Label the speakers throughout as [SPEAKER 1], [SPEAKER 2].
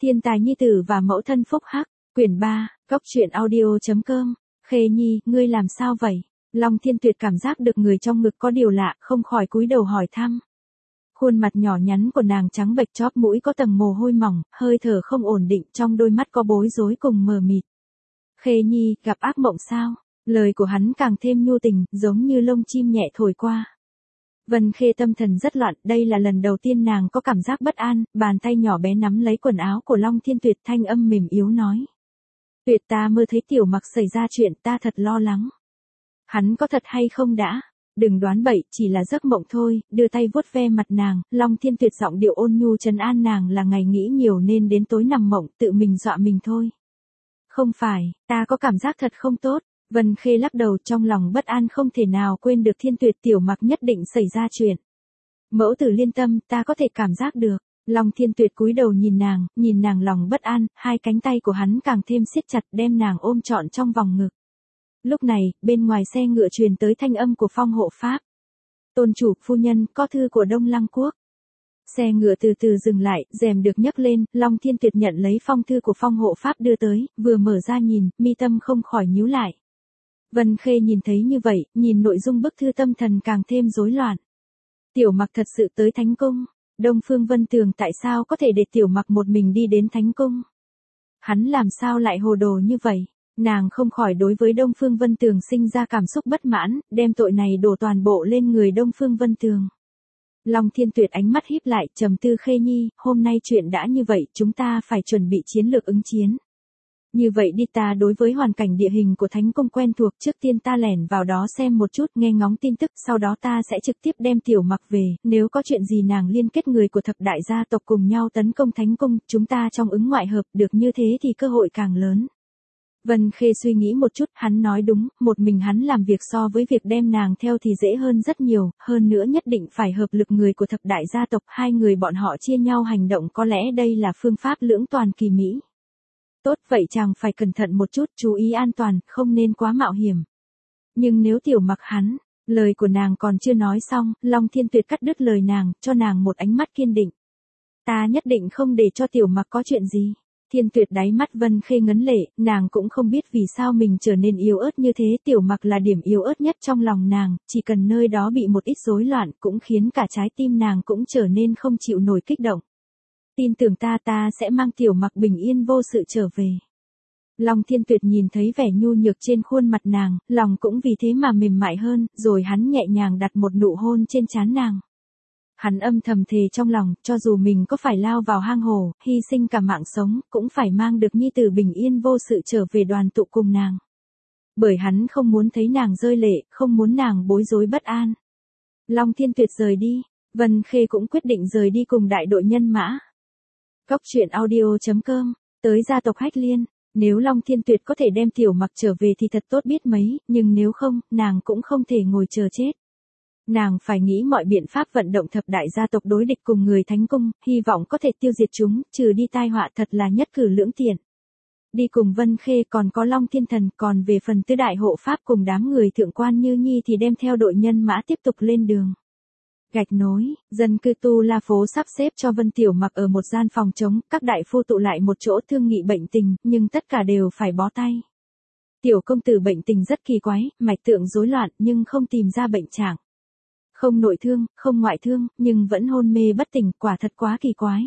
[SPEAKER 1] Thiên tài nhi tử và mẫu thân phúc hắc, quyển 3, góc truyện audio.com. Khê Nhi, ngươi làm sao vậy? Long Thiên Tuyệt cảm giác được người trong ngực có điều lạ, không khỏi cúi đầu hỏi thăm. Khuôn mặt nhỏ nhắn của nàng trắng bệch, chóp mũi có tầng mồ hôi mỏng, hơi thở không ổn định, trong đôi mắt có bối rối cùng mờ mịt. Khê Nhi, gặp ác mộng sao? Lời của hắn càng thêm nhu tình, giống như lông chim nhẹ thổi qua. Vân Khê tâm thần rất loạn, đây là lần đầu tiên nàng có cảm giác bất an, bàn tay nhỏ bé nắm lấy quần áo của Long Thiên Tuyệt, thanh âm mềm yếu nói. Tuyệt, ta mơ thấy Tiểu Mặc xảy ra chuyện, ta thật lo lắng. Hắn có thật hay không đã? Đừng đoán bậy, chỉ là giấc mộng thôi. Đưa tay vuốt ve mặt nàng, Long Thiên Tuyệt giọng điệu ôn nhu trấn an nàng, là ngày nghĩ nhiều nên đến tối nằm mộng, tự mình dọa mình thôi. Không phải, ta có cảm giác thật không tốt. Vân Khê lắc đầu, trong lòng bất an không thể nào quên được Thiên Tuyệt. Tiểu Mặc nhất định xảy ra chuyện. Mẫu tử liên tâm, ta có thể cảm giác được. Long Thiên Tuyệt cúi đầu nhìn nàng lòng bất an, hai cánh tay của hắn càng thêm siết chặt, đem nàng ôm trọn trong vòng ngực. Lúc này, bên ngoài xe ngựa truyền tới thanh âm của Phong Hộ Pháp. Tôn chủ, phu nhân, có thư của Đông Lăng Quốc. Xe ngựa từ từ dừng lại, rèm được nhấc lên, Long Thiên Tuyệt nhận lấy phong thư của Phong Hộ Pháp đưa tới, vừa mở ra nhìn, mi tâm không khỏi nhíu lại. Vân Khê nhìn thấy như vậy, nhìn nội dung bức thư tâm thần càng thêm rối loạn. Tiểu Mặc thật sự tới Thánh Cung. Đông Phương Vân Tường tại sao có thể để Tiểu Mặc một mình đi đến Thánh Cung? Hắn làm sao lại hồ đồ như vậy? Nàng không khỏi đối với Đông Phương Vân Tường sinh ra cảm xúc bất mãn, đem tội này đổ toàn bộ lên người Đông Phương Vân Tường. Long Thiên Tuyệt ánh mắt híp lại, trầm tư. Khê Nhi, hôm nay chuyện đã như vậy, chúng ta phải chuẩn bị chiến lược ứng chiến. Như vậy đi, ta đối với hoàn cảnh địa hình của Thánh Cung quen thuộc, trước tiên ta lẻn vào đó xem một chút, nghe ngóng tin tức, sau đó ta sẽ trực tiếp đem Tiểu Mặc về, nếu có chuyện gì nàng liên kết người của thập đại gia tộc cùng nhau tấn công Thánh Cung, chúng ta trong ứng ngoại hợp, được như thế thì cơ hội càng lớn. Vân Khê suy nghĩ một chút, hắn nói đúng, một mình hắn làm việc so với việc đem nàng theo thì dễ hơn rất nhiều, hơn nữa nhất định phải hợp lực người của thập đại gia tộc, hai người bọn họ chia nhau hành động, có lẽ đây là phương pháp lưỡng toàn kỳ mỹ. Tốt, vậy chàng phải cẩn thận một chút, chú ý an toàn, không nên quá mạo hiểm. Nhưng nếu Tiểu Mặc hắn, lời của nàng còn chưa nói xong, Long Thiên Tuyệt cắt đứt lời nàng, cho nàng một ánh mắt kiên định. Ta nhất định không để cho Tiểu Mặc có chuyện gì. Thiên Tuyệt đáy mắt Vân Khê ngấn lệ, nàng cũng không biết vì sao mình trở nên yếu ớt như thế, Tiểu Mặc là điểm yếu ớt nhất trong lòng nàng, chỉ cần nơi đó bị một ít rối loạn cũng khiến cả trái tim nàng cũng trở nên không chịu nổi kích động. Tin tưởng ta sẽ mang Tiểu Mặc bình yên vô sự trở về. Long Thiên Tuyệt nhìn thấy vẻ nhu nhược trên khuôn mặt nàng, lòng cũng vì thế mà mềm mại hơn, rồi hắn nhẹ nhàng đặt một nụ hôn trên trán nàng. Hắn âm thầm thề trong lòng, cho dù mình có phải lao vào hang hồ, hy sinh cả mạng sống, cũng phải mang được nhi tử bình yên vô sự trở về đoàn tụ cùng nàng. Bởi hắn không muốn thấy nàng rơi lệ, không muốn nàng bối rối bất an. Long Thiên Tuyệt rời đi, Vân Khê cũng quyết định rời đi cùng đại đội nhân mã. Góc truyện audio.com, tới gia tộc Hách Liên, nếu Long Thiên Tuyệt có thể đem Tiểu Mặc trở về thì thật tốt biết mấy, nhưng nếu không, nàng cũng không thể ngồi chờ chết. Nàng phải nghĩ mọi biện pháp vận động thập đại gia tộc đối địch cùng người Thánh Cung, hy vọng có thể tiêu diệt chúng, trừ đi tai họa, thật là nhất cử lưỡng tiện. Đi cùng Vân Khê còn có Long Thiên Thần, còn về phần tứ đại hộ pháp cùng đám người thượng quan Như Nhi thì đem theo đội nhân mã tiếp tục lên đường. Gạch nối, dân cư Tu La phố sắp xếp cho Vân Tiểu Mặc ở một gian phòng trống, các đại phu tụ lại một chỗ thương nghị bệnh tình, nhưng tất cả đều phải bó tay. Tiểu công tử bệnh tình rất kỳ quái, mạch tượng rối loạn nhưng không tìm ra bệnh trạng. Không nội thương, không ngoại thương, nhưng vẫn hôn mê bất tỉnh, quả thật quá kỳ quái.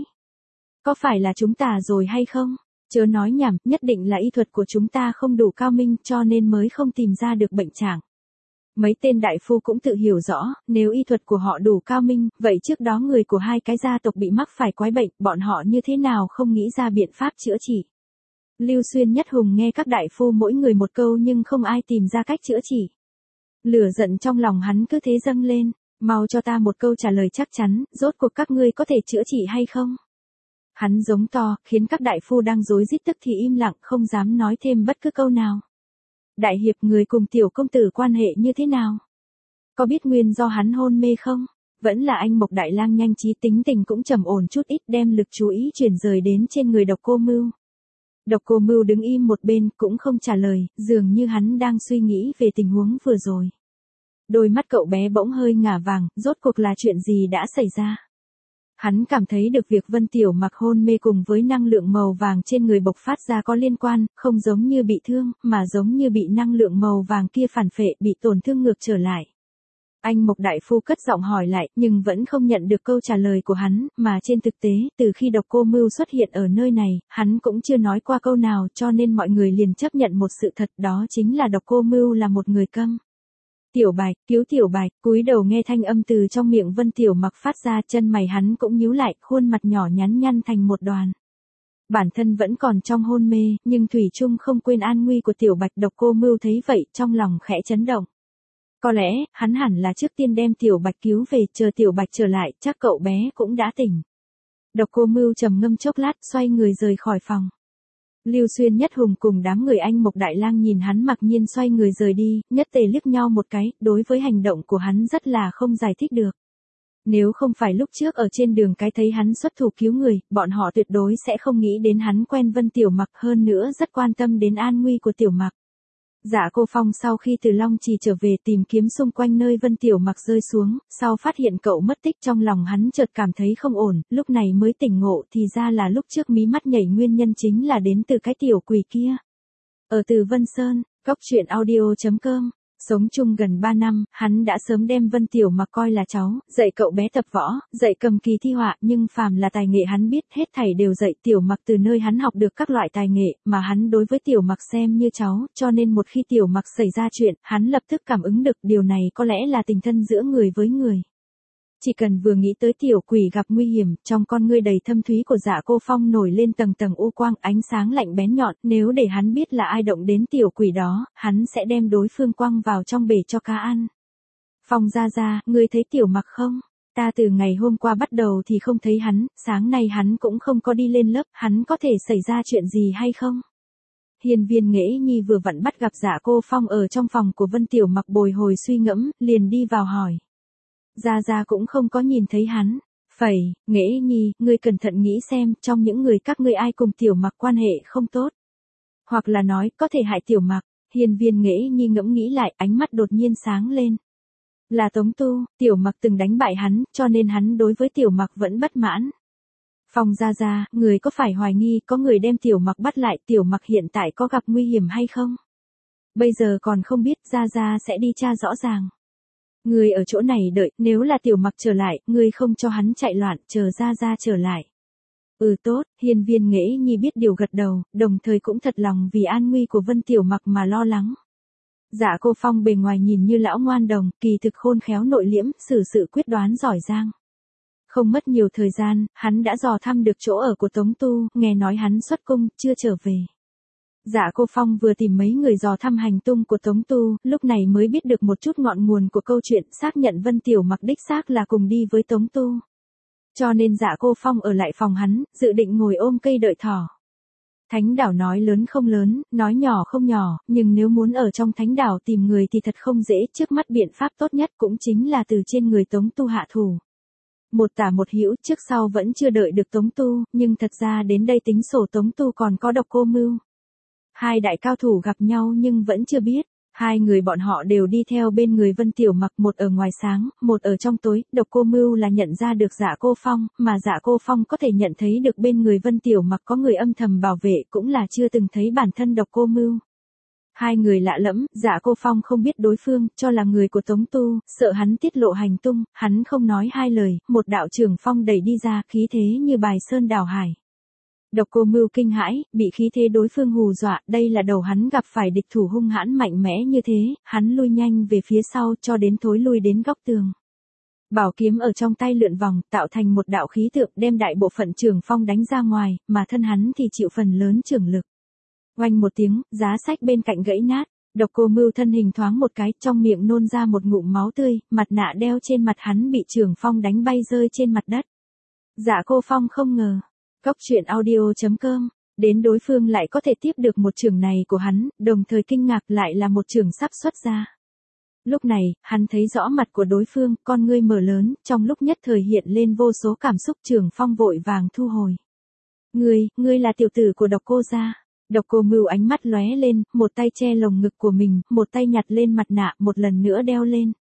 [SPEAKER 1] Có phải là chúng ta rồi hay không? Chớ nói nhảm, nhất định là y thuật của chúng ta không đủ cao minh cho nên mới không tìm ra được bệnh trạng. Mấy tên đại phu cũng tự hiểu rõ, nếu y thuật của họ đủ cao minh, vậy trước đó người của hai cái gia tộc bị mắc phải quái bệnh, bọn họ như thế nào không nghĩ ra biện pháp chữa trị. Lưu Xuyên Nhất Hùng nghe các đại phu mỗi người một câu nhưng không ai tìm ra cách chữa trị. Lửa giận trong lòng hắn cứ thế dâng lên, mau cho ta một câu trả lời chắc chắn, rốt cuộc các ngươi có thể chữa trị hay không? Hắn giống to, khiến các đại phu đang rối rít tức thì im lặng, không dám nói thêm bất cứ câu nào. Đại hiệp, người cùng Tiểu công tử quan hệ như thế nào? Có biết nguyên do hắn hôn mê không? Vẫn là anh Mộc Đại Lang nhanh trí, tính tình cũng trầm ổn chút ít, đem lực chú ý chuyển rời đến trên người Độc Cô Mưu. Độc Cô Mưu đứng im một bên, cũng không trả lời, dường như hắn đang suy nghĩ về tình huống vừa rồi. Đôi mắt cậu bé bỗng hơi ngả vàng, rốt cuộc là chuyện gì đã xảy ra? Hắn cảm thấy được việc Vân Tiểu Mặc hôn mê cùng với năng lượng màu vàng trên người bộc phát ra có liên quan, không giống như bị thương, mà giống như bị năng lượng màu vàng kia phản phệ, bị tổn thương ngược trở lại. Anh Mộc đại phu cất giọng hỏi lại, nhưng vẫn không nhận được câu trả lời của hắn, mà trên thực tế, từ khi Độc Cô Mưu xuất hiện ở nơi này, hắn cũng chưa nói qua câu nào, cho nên mọi người liền chấp nhận một sự thật, đó chính là Độc Cô Mưu là một người câm. Tiểu Bạch, cứu Tiểu Bạch, cúi đầu nghe thanh âm từ trong miệng Vân Tiểu Mặc phát ra, chân mày hắn cũng nhíu lại, khuôn mặt nhỏ nhắn nhăn thành một đoàn. Bản thân vẫn còn trong hôn mê, nhưng thủy chung không quên an nguy của Tiểu Bạch. Độc Cô Mưu thấy vậy, trong lòng khẽ chấn động. Có lẽ, hắn hẳn là trước tiên đem Tiểu Bạch cứu về, chờ Tiểu Bạch trở lại, chắc cậu bé cũng đã tỉnh. Độc Cô Mưu trầm ngâm chốc lát, xoay người rời khỏi phòng. Lưu Xuyên Nhất Hùng cùng đám người Anh Mộc Đại Lang nhìn hắn mặc nhiên xoay người rời đi, nhất tề liếc nhau một cái, đối với hành động của hắn rất là không giải thích được. Nếu không phải lúc trước ở trên đường cái thấy hắn xuất thủ cứu người, bọn họ tuyệt đối sẽ không nghĩ đến hắn quen Vân Tiểu Mặc, hơn nữa rất quan tâm đến an nguy của Tiểu Mặc. Dạ Cô Phong sau khi từ Long Trì trở về tìm kiếm xung quanh nơi Vân Tiểu Mặc rơi xuống, sau phát hiện cậu mất tích trong lòng hắn chợt cảm thấy không ổn, lúc này mới tỉnh ngộ thì ra là lúc trước mí mắt nhảy nguyên nhân chính là đến từ cái tiểu quỷ kia. Ở Từ Vân Sơn, Cốc Truyện Audio.com. Sống chung gần 3 năm, hắn đã sớm đem Vân Tiểu Mặc coi là cháu, dạy cậu bé tập võ, dạy cầm kỳ thi họa, nhưng phàm là tài nghệ hắn biết, hết thảy đều dạy Tiểu Mặc từ nơi hắn học được các loại tài nghệ, mà hắn đối với Tiểu Mặc xem như cháu, cho nên một khi Tiểu Mặc xảy ra chuyện, hắn lập tức cảm ứng được, điều này có lẽ là tình thân giữa người với người. Chỉ cần vừa nghĩ tới tiểu quỷ gặp nguy hiểm, trong con ngươi đầy thâm thúy của Dạ Cô Phong nổi lên tầng tầng u quang, ánh sáng lạnh bén nhọn, nếu để hắn biết là ai động đến tiểu quỷ đó, hắn sẽ đem đối phương quăng vào trong bể cho cá ăn. Phong gia, ngươi thấy Tiểu Mặc không? Ta từ ngày hôm qua bắt đầu thì không thấy hắn, sáng nay hắn cũng không có đi lên lớp, hắn có thể xảy ra chuyện gì hay không? Hiên Viên Nghệ Nhi vừa vặn bắt gặp Dạ Cô Phong ở trong phòng của Vân Tiểu Mặc bồi hồi suy ngẫm, liền đi vào hỏi. Gia cũng không có nhìn thấy hắn. Phẩy, Nghệ Nhi, ngươi cẩn thận nghĩ xem, trong những người các ngươi ai cùng Tiểu Mặc quan hệ không tốt. Hoặc là nói, có thể hại Tiểu Mặc. Hiên Viên Nghệ Nhi ngẫm nghĩ lại, ánh mắt đột nhiên sáng lên. Là Tống Tu, Tiểu Mặc từng đánh bại hắn, cho nên hắn đối với Tiểu Mặc vẫn bất mãn. Phong gia, người có phải hoài nghi có người đem Tiểu Mặc bắt lại, Tiểu Mặc hiện tại có gặp nguy hiểm hay không? Bây giờ còn không biết, gia sẽ đi tra rõ ràng. Người ở chỗ này đợi, nếu là Tiểu Mặc trở lại, ngươi không cho hắn chạy loạn, chờ gia trở lại. Tốt, Hiên Viên Nghệ Nhi biết điều gật đầu, đồng thời cũng thật lòng vì an nguy của Vân Tiểu Mặc mà lo lắng. Dạ Cô Phong bề ngoài nhìn như lão ngoan đồng, kỳ thực khôn khéo nội liễm, xử sự quyết đoán giỏi giang. Không mất nhiều thời gian, hắn đã dò thăm được chỗ ở của Tống Tu, nghe nói hắn xuất cung, chưa trở về. Dạ Cô Phong vừa tìm mấy người dò thăm hành tung của Tống Tu, lúc này mới biết được một chút ngọn nguồn của câu chuyện, xác nhận Vân Tiểu Mặc đích xác là cùng đi với Tống Tu. Cho nên Dạ Cô Phong ở lại phòng hắn, dự định ngồi ôm cây đợi thỏ. Thánh đảo nói lớn không lớn, nói nhỏ không nhỏ, nhưng nếu muốn ở trong thánh đảo tìm người thì thật không dễ, trước mắt biện pháp tốt nhất cũng chính là từ trên người Tống Tu hạ thủ. Một tả một hữu, trước sau vẫn chưa đợi được Tống Tu, nhưng thật ra đến đây tính sổ Tống Tu còn có Độc Cô Mưu. Hai đại cao thủ gặp nhau nhưng vẫn chưa biết, hai người bọn họ đều đi theo bên người Vân Tiểu Mặc, một ở ngoài sáng, một ở trong tối. Độc Cô Mưu là nhận ra được Dạ Cô Phong, mà Dạ Cô Phong có thể nhận thấy được bên người Vân Tiểu Mặc có người âm thầm bảo vệ, cũng là chưa từng thấy bản thân Độc Cô Mưu. Hai người lạ lẫm, Dạ Cô Phong không biết đối phương, cho là người của Tống Tu, sợ hắn tiết lộ hành tung, hắn không nói hai lời, một đạo trường phong đẩy đi ra, khí thế như bài sơn đảo hải. Độc Cô Mưu kinh hãi, bị khí thế đối phương hù dọa, đây là đầu hắn gặp phải địch thủ hung hãn mạnh mẽ như thế, hắn lui nhanh về phía sau cho đến thối lui đến góc tường. Bảo kiếm ở trong tay lượn vòng, tạo thành một đạo khí tượng, đem đại bộ phận trường phong đánh ra ngoài, mà thân hắn thì chịu phần lớn trường lực. Oanh một tiếng, giá sách bên cạnh gãy nát, Độc Cô Mưu thân hình thoáng một cái, trong miệng nôn ra một ngụm máu tươi, mặt nạ đeo trên mặt hắn bị trường phong đánh bay rơi trên mặt đất. Dạ Cô Phong không ngờ. Cốc Truyện Audio.com, đến đối phương lại có thể tiếp được một trường này của hắn, đồng thời kinh ngạc lại là một trường sắp xuất ra. Lúc này, hắn thấy rõ mặt của đối phương, con ngươi mở lớn, trong lúc nhất thời hiện lên vô số cảm xúc. Trường phong vội vàng thu hồi. Ngươi là tiểu tử của Độc Cô gia. Độc Cô Mưu ánh mắt lóe lên, một tay che lồng ngực của mình, một tay nhặt lên mặt nạ, một lần nữa đeo lên.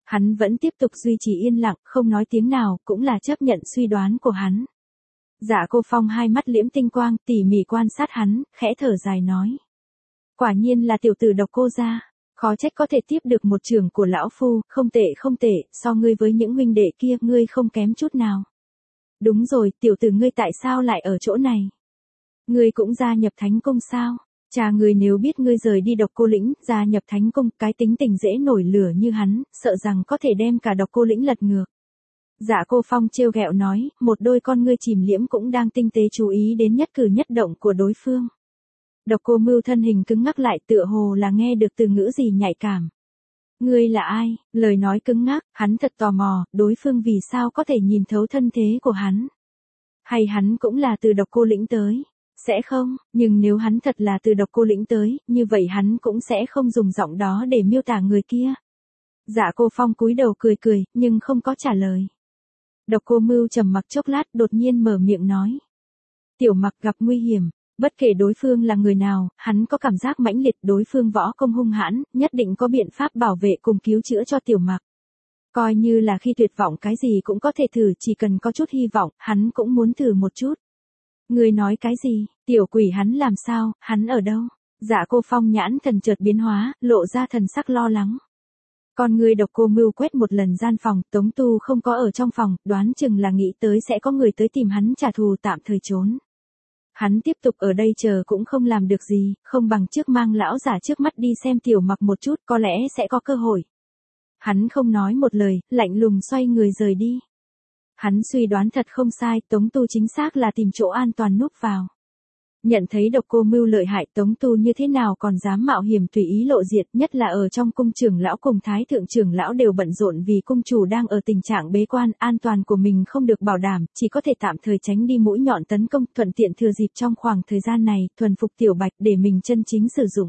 [SPEAKER 1] Hắn vẫn tiếp tục duy trì yên lặng, không nói tiếng nào, cũng là chấp nhận suy đoán của hắn. Dạ Cô Phong hai mắt liễm tinh quang, tỉ mỉ quan sát hắn, khẽ thở dài nói. Quả nhiên là tiểu tử Độc Cô gia, khó trách có thể tiếp được một trường của lão phu, không tệ, so ngươi với những huynh đệ kia, ngươi không kém chút nào. Đúng rồi, tiểu tử ngươi tại sao lại ở chỗ này? Ngươi cũng gia nhập Thánh Cung sao? Cha ngươi nếu biết ngươi rời đi Độc Cô lĩnh, gia nhập Thánh Cung, cái tính tình dễ nổi lửa như hắn, sợ rằng có thể đem cả Độc Cô lĩnh lật ngược. Dạ Cô Phong trêu ghẹo nói, một đôi con ngươi chìm liễm cũng đang tinh tế chú ý đến nhất cử nhất động của đối phương. Độc Cô Mưu thân hình cứng ngắc lại, tựa hồ là nghe được từ ngữ gì nhạy cảm. Ngươi là ai? Lời nói cứng ngắc, hắn thật tò mò, đối phương vì sao có thể nhìn thấu thân thế của hắn? Hay hắn cũng là từ Độc Cô lĩnh tới? Sẽ không, nhưng nếu hắn thật là từ Độc Cô lĩnh tới, như vậy hắn cũng sẽ không dùng giọng đó để miêu tả người kia. Dạ Cô Phong cúi đầu cười, nhưng không có trả lời. Độc Cô Mưu trầm mặc chốc lát, đột nhiên mở miệng nói. Tiểu Mặc gặp nguy hiểm, bất kể đối phương là người nào, hắn có cảm giác mãnh liệt đối phương võ công hung hãn, nhất định có biện pháp bảo vệ cùng cứu chữa cho Tiểu Mặc. Coi như là khi tuyệt vọng cái gì cũng có thể thử, chỉ cần có chút hy vọng, hắn cũng muốn thử một chút. Người nói cái gì? Tiểu quỷ hắn làm sao, hắn ở đâu? Dạ Cô Phong nhãn thần chợt biến hóa, lộ ra thần sắc lo lắng. Con người Độc Cô Mưu quét một lần gian phòng, Tống Tu không có ở trong phòng, đoán chừng là nghĩ tới sẽ có người tới tìm hắn trả thù, tạm thời trốn. Hắn tiếp tục ở đây chờ cũng không làm được gì, không bằng trước mang lão giả trước mắt đi xem Tiểu Mặc một chút, có lẽ sẽ có cơ hội. Hắn không nói một lời, lạnh lùng xoay người rời đi. Hắn suy đoán thật không sai, Tống Tu chính xác là tìm chỗ an toàn núp vào. Nhận thấy Độc Cô Mưu lợi hại, Tống Tu như thế nào còn dám mạo hiểm tùy ý lộ diệt, nhất là ở trong cung trưởng lão cùng thái thượng trưởng lão đều bận rộn vì cung chủ đang ở tình trạng bế quan, an toàn của mình không được bảo đảm, chỉ có thể tạm thời tránh đi mũi nhọn tấn công, thuận tiện thừa dịp trong khoảng thời gian này, thuần phục Tiểu Bạch để mình chân chính sử dụng.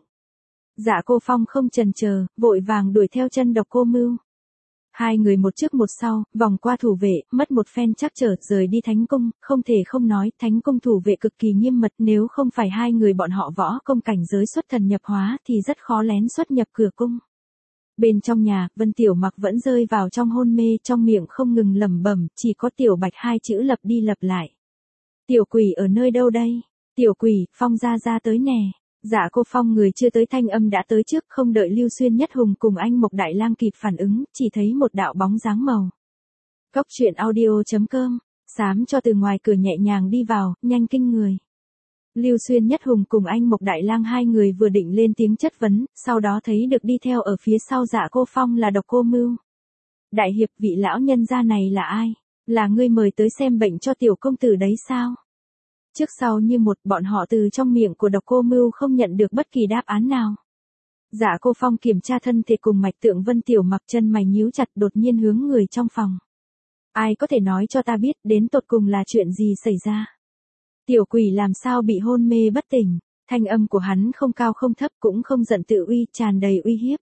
[SPEAKER 1] Dạ Cô Phong không chần chờ, vội vàng đuổi theo chân Độc Cô Mưu. Hai người một trước một sau, vòng qua thủ vệ, mất một phen trắc trở, rời đi Thánh Cung, không thể không nói, Thánh Cung thủ vệ cực kỳ nghiêm mật, nếu không phải hai người bọn họ võ công cảnh giới xuất thần nhập hóa thì rất khó lén xuất nhập cửa cung. Bên trong nhà, Vân Tiểu Mặc vẫn rơi vào trong hôn mê, trong miệng không ngừng lẩm bẩm, chỉ có Tiểu Bạch hai chữ lặp đi lặp lại. Tiểu quỷ ở nơi đâu đây? Tiểu quỷ, Phong ra tới nè. Dạ Cô Phong người chưa tới thanh âm đã tới trước, không đợi Lưu Xuyên Nhất Hùng cùng anh Mộc Đại Lang kịp phản ứng, chỉ thấy một đạo bóng dáng màu. Cốc truyện audio.com, xám cho từ ngoài cửa nhẹ nhàng đi vào, nhanh kinh người. Lưu Xuyên Nhất Hùng cùng anh Mộc Đại Lang hai người vừa định lên tiếng chất vấn, sau đó thấy được đi theo ở phía sau Dạ Cô Phong là Độc Cô Mưu. Đại hiệp, vị lão nhân gia này là ai? Là ngươi mời tới xem bệnh cho tiểu công tử đấy sao? Trước sau như một, bọn họ từ trong miệng của Độc Cô Mưu không nhận được bất kỳ đáp án nào. Dạ Cô Phong kiểm tra thân thể cùng mạch tượng Vân Tiểu Mặc, chân mày nhíu chặt, đột nhiên hướng người trong phòng. Ai có thể nói cho ta biết, đến tột cùng là chuyện gì xảy ra? Tiểu quỷ làm sao bị hôn mê bất tỉnh? Thanh âm của hắn không cao không thấp, cũng không giận tự uy, tràn đầy uy hiếp.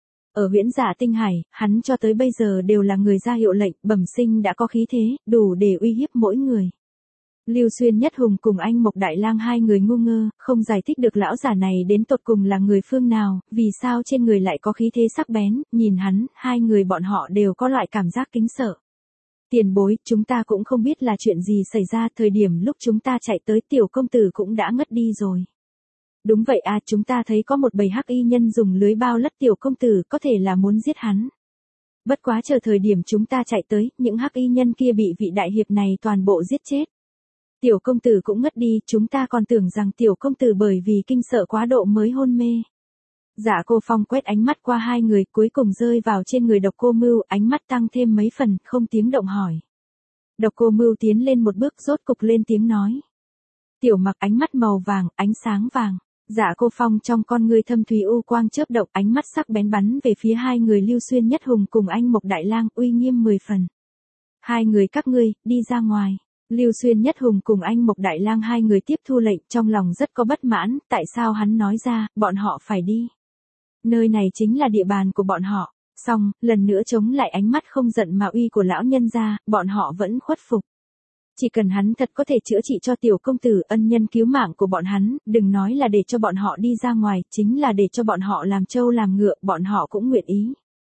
[SPEAKER 1] Ở Huyễn Giả Tinh Hải, hắn cho tới bây giờ đều là người ra hiệu lệnh, bẩm sinh đã có khí thế, đủ để uy hiếp mỗi người. Lưu Xuyên Nhất Hùng cùng anh Mộc Đại Lang hai người ngu ngơ, không giải thích được lão giả này đến tột cùng là người phương nào, vì sao trên người lại có khí thế sắc bén, nhìn hắn, hai người bọn họ đều có loại cảm giác kính sợ. Tiền bối, chúng ta cũng không biết là chuyện gì xảy ra, thời điểm lúc chúng ta chạy tới tiểu công tử cũng đã ngất đi rồi. Đúng vậy à, chúng ta thấy có một bầy hắc y nhân dùng lưới bao lất tiểu công tử, có thể là muốn giết hắn. Bất quá chờ thời điểm chúng ta chạy tới, những hắc y nhân kia bị vị đại hiệp này toàn bộ giết chết. Tiểu công tử cũng ngất đi, chúng ta còn tưởng rằng tiểu công tử bởi vì kinh sợ quá độ mới hôn mê. Dạ Cô Phong quét ánh mắt qua hai người, cuối cùng rơi vào trên người Độc Cô Mưu, ánh mắt tăng thêm mấy phần, không tiếng động hỏi. Độc Cô Mưu tiến lên một bước, rốt cục lên tiếng nói. Tiểu Mặc, ánh mắt màu vàng, ánh sáng vàng. Dạ Cô Phong trong con ngươi thâm thúy u quang chớp động, ánh mắt sắc bén bắn về phía hai người Lưu Xuyên Nhất Hùng cùng anh Mộc Đại Lang, uy nghiêm 10 phần. Hai người các ngươi, đi ra ngoài. Lưu Xuyên Nhất Hùng cùng anh Mộc Đại Lang hai người tiếp thu lệnh, trong lòng rất có bất mãn, tại sao hắn nói ra, bọn họ phải đi. Nơi này chính là địa bàn của bọn họ. Xong, lần nữa chống lại ánh mắt không giận mà uy của lão nhân gia, bọn họ vẫn khuất phục. Chỉ cần hắn thật có thể chữa trị cho tiểu công tử, ân nhân cứu mạng của bọn hắn, đừng nói là để cho bọn họ đi ra ngoài, chính là để cho bọn họ làm trâu làm ngựa, bọn họ cũng nguyện ý.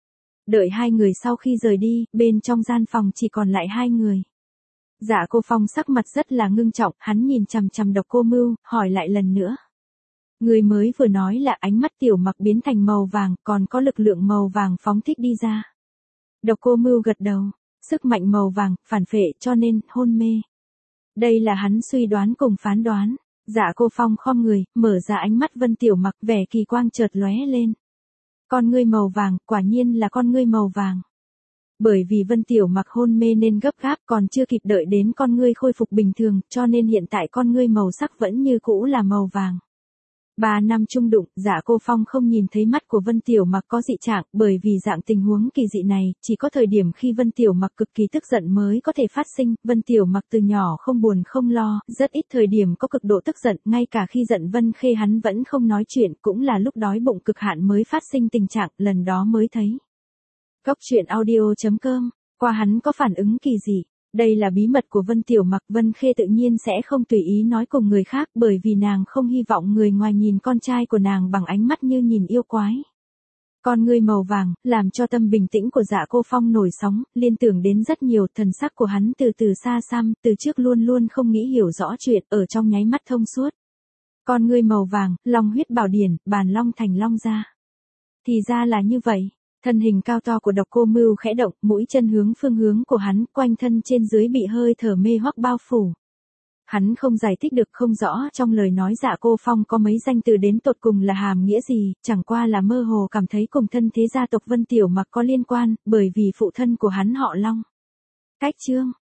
[SPEAKER 1] Đợi hai người sau khi rời đi, bên trong gian phòng chỉ còn lại hai người. Dạ Cô Phong sắc mặt rất là ngưng trọng, hắn nhìn chằm chằm Độc Cô Mưu, hỏi lại lần nữa. Người mới vừa nói là ánh mắt Tiểu Mặc biến thành màu vàng, còn có lực lượng màu vàng phóng thích đi ra. Độc Cô Mưu gật đầu, sức mạnh màu vàng, phản phệ cho nên, hôn mê. Đây là hắn suy đoán cùng phán đoán. Dạ Cô Phong khom người, mở ra ánh mắt Vân Tiểu Mặc, vẻ kỳ quang chợt lóe lên. Con ngươi màu vàng, quả nhiên là con ngươi màu vàng. Bởi vì Vân Tiểu Mặc hôn mê nên gấp gáp, còn chưa kịp đợi đến con ngươi khôi phục bình thường, cho nên hiện tại con ngươi màu sắc vẫn như cũ là màu vàng. 3 năm chung đụng, Dạ Cô Phong không nhìn thấy mắt của Vân Tiểu Mặc có dị trạng, bởi vì dạng tình huống kỳ dị này, chỉ có thời điểm khi Vân Tiểu Mặc cực kỳ tức giận mới có thể phát sinh. Vân Tiểu Mặc từ nhỏ không buồn không lo, rất ít thời điểm có cực độ tức giận, ngay cả khi giận Vân Khê hắn vẫn không nói chuyện, cũng là lúc đói bụng cực hạn mới phát sinh tình trạng, lần đó mới thấy. Góc truyện audio.com, qua hắn có phản ứng kỳ dị. Đây là bí mật của Vân Tiểu Mặc, Vân Khê tự nhiên sẽ không tùy ý nói cùng người khác, bởi vì nàng không hy vọng người ngoài nhìn con trai của nàng bằng ánh mắt như nhìn yêu quái. Con ngươi màu vàng, làm cho tâm bình tĩnh của Dạ Cô Phong nổi sóng, liên tưởng đến rất nhiều, thần sắc của hắn từ từ xa xăm, từ trước luôn luôn không nghĩ hiểu rõ chuyện, ở trong nháy mắt thông suốt. Con ngươi màu vàng, long huyết bảo điển, bàn long thành long gia. Thì ra là như vậy. Thân hình cao to của Độc Cô Mưu khẽ động, mũi chân hướng phương hướng của hắn, quanh thân trên dưới bị hơi thở mê hoặc bao phủ. Hắn không giải thích được, không rõ trong lời nói Dạ Cô Phong có mấy danh từ đến tột cùng là hàm nghĩa gì, chẳng qua là mơ hồ cảm thấy cùng thân thế gia tộc Vân Tiểu Mặc có liên quan, bởi vì phụ thân của hắn họ Long. Cách chương